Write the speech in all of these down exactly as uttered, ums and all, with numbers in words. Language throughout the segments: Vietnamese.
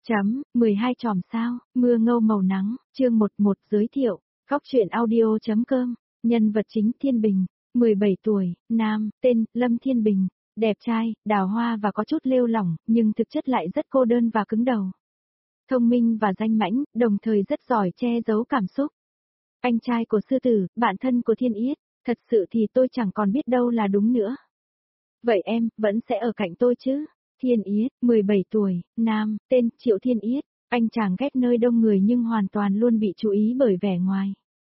Chấm, mười hai chòm sao, mưa ngâu màu nắng, chương một một giới thiệu, góc truyện audio.com, nhân vật chính Thiên Bình, mười bảy tuổi, nam, tên, Lâm Thiên Bình, đẹp trai, đào hoa và có chút lêu lỏng, nhưng thực chất lại rất cô đơn và cứng đầu. Thông minh và danh mãnh, đồng thời rất giỏi che giấu cảm xúc. Anh trai của sư tử, bạn thân của Thiên Yết, thật sự thì tôi chẳng còn biết đâu là đúng nữa. Vậy em, vẫn sẽ ở cạnh tôi chứ? Thiên Yết, mười bảy tuổi, nam, tên, Triệu Thiên Yết, anh chàng ghét nơi đông người nhưng hoàn toàn luôn bị chú ý bởi vẻ ngoài.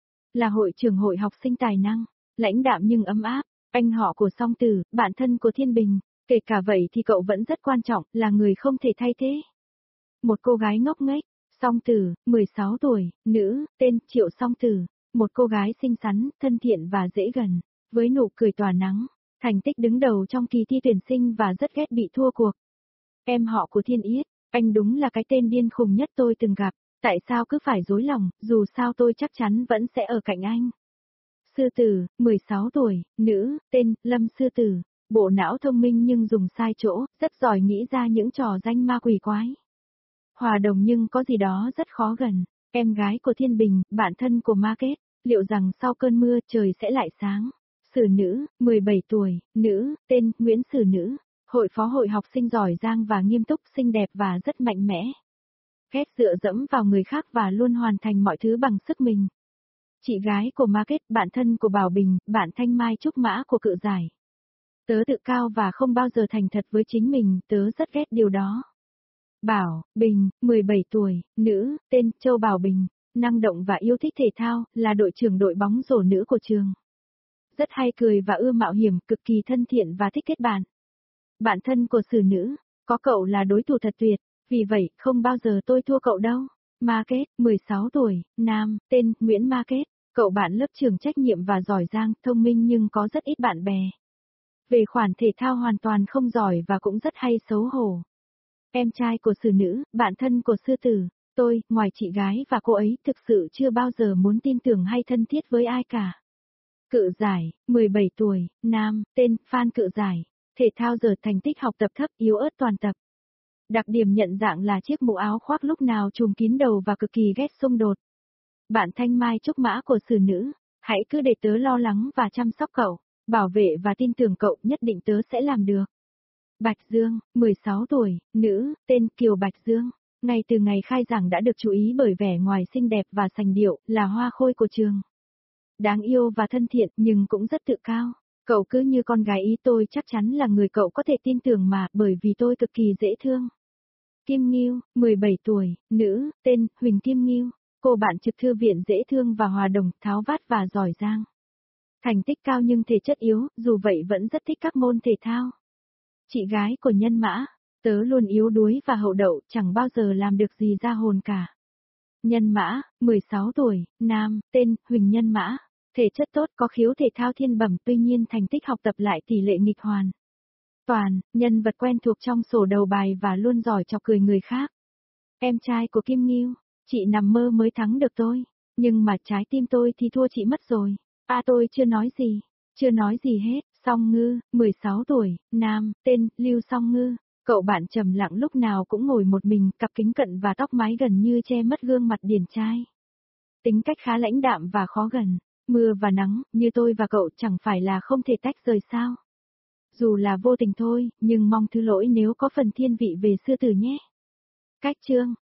Là hội trưởng hội học sinh tài năng, lãnh đạm nhưng ấm áp, anh họ của Song Tử, bạn thân của Thiên Bình, kể cả vậy thì cậu vẫn rất quan trọng, là người không thể thay thế. Một cô gái ngốc nghếch, Song Tử, mười sáu tuổi, nữ, tên, Triệu Song Tử, một cô gái xinh xắn, thân thiện và dễ gần, với nụ cười tỏa nắng. Thành tích đứng đầu trong kỳ thi tuyển sinh và rất ghét bị thua cuộc. Em họ của Thiên Yết, anh đúng là cái tên điên khùng nhất tôi từng gặp, tại sao cứ phải dối lòng, dù sao tôi chắc chắn vẫn sẽ ở cạnh anh. Sư Tử, mười sáu tuổi, nữ, tên, Lâm Sư Tử, bộ não thông minh nhưng dùng sai chỗ, rất giỏi nghĩ ra những trò danh ma quỷ quái. Hòa đồng nhưng có gì đó rất khó gần, em gái của Thiên Bình, bạn thân của Ma Kết, liệu rằng sau cơn mưa trời sẽ lại sáng. Sử Nữ, mười bảy tuổi, nữ, tên, Nguyễn Sử Nữ, hội phó hội học sinh giỏi giang và nghiêm túc, xinh đẹp và rất mạnh mẽ. Ghét dựa dẫm vào người khác và luôn hoàn thành mọi thứ bằng sức mình. Chị gái của Ma Kết, bạn thân của Bảo Bình, bạn Thanh Mai Trúc Mã của Cự Giải. Tớ tự cao và không bao giờ thành thật với chính mình, tớ rất ghét điều đó. Bảo Bình, mười bảy tuổi, nữ, tên, Châu Bảo Bình, năng động và yêu thích thể thao, là đội trưởng đội bóng rổ nữ của trường. Rất hay cười và ưa mạo hiểm, cực kỳ thân thiện và thích kết bạn. Bạn thân của Sử Nữ, có cậu là đối thủ thật tuyệt, vì vậy không bao giờ tôi thua cậu đâu. Ma Kết, mười sáu tuổi, nam, tên, Nguyễn Ma Kết, cậu bạn lớp trưởng trách nhiệm và giỏi giang, thông minh nhưng có rất ít bạn bè. Về khoản thể thao hoàn toàn không giỏi và cũng rất hay xấu hổ. Em trai của Sử Nữ, bạn thân của Sư Tử, tôi, ngoài chị gái và cô ấy, thực sự chưa bao giờ muốn tin tưởng hay thân thiết với ai cả. Cự Giải, mười bảy tuổi, nam, tên, Phan Cự Giải, thể thao giờ thành tích học tập thấp, yếu ớt toàn tập. Đặc điểm nhận dạng là chiếc mũ áo khoác lúc nào trùm kín đầu và cực kỳ ghét xung đột. Bạn Thanh Mai Trúc Mã của Sử Nữ, hãy cứ để tớ lo lắng và chăm sóc cậu, bảo vệ và tin tưởng cậu, nhất định tớ sẽ làm được. Bạch Dương, mười sáu tuổi, nữ, tên, Kiều Bạch Dương, ngay từ ngày khai giảng đã được chú ý bởi vẻ ngoài xinh đẹp và sành điệu, là hoa khôi của trường. Đáng yêu và thân thiện nhưng cũng rất tự cao. Cậu cứ như con gái ý, tôi chắc chắn là người cậu có thể tin tưởng mà, bởi vì tôi cực kỳ dễ thương. Kim Nghiêu, mười bảy tuổi, nữ, tên, Huỳnh Kim Nghiêu, cô bạn trực thư viện dễ thương và hòa đồng, tháo vát và giỏi giang. Thành tích cao nhưng thể chất yếu, dù vậy vẫn rất thích các môn thể thao. Chị gái của Nhân Mã, tớ luôn yếu đuối và hậu đậu, chẳng bao giờ làm được gì ra hồn cả. Nhân Mã, mười sáu tuổi, nam, tên, Huỳnh Nhân Mã. Thể chất tốt, có khiếu thể thao thiên bẩm, tuy nhiên thành tích học tập lại tỷ lệ nghịch hoàn. Toàn, nhân vật quen thuộc trong sổ đầu bài và luôn giỏi chọc cười người khác. Em trai của Kim Nghiêu, chị nằm mơ mới thắng được tôi, nhưng mà trái tim tôi thì thua chị mất rồi. À tôi chưa nói gì, chưa nói gì hết. Song Ngư, mười sáu tuổi, nam, tên, Lưu Song Ngư, cậu bạn trầm lặng lúc nào cũng ngồi một mình, cặp kính cận và tóc mái gần như che mất gương mặt điển trai. Tính cách khá lãnh đạm và khó gần. Mưa và nắng, như tôi và cậu chẳng phải là không thể tách rời sao. Dù là vô tình thôi, nhưng mong thứ lỗi nếu có phần thiên vị về Sư Tử nhé. Cách chương,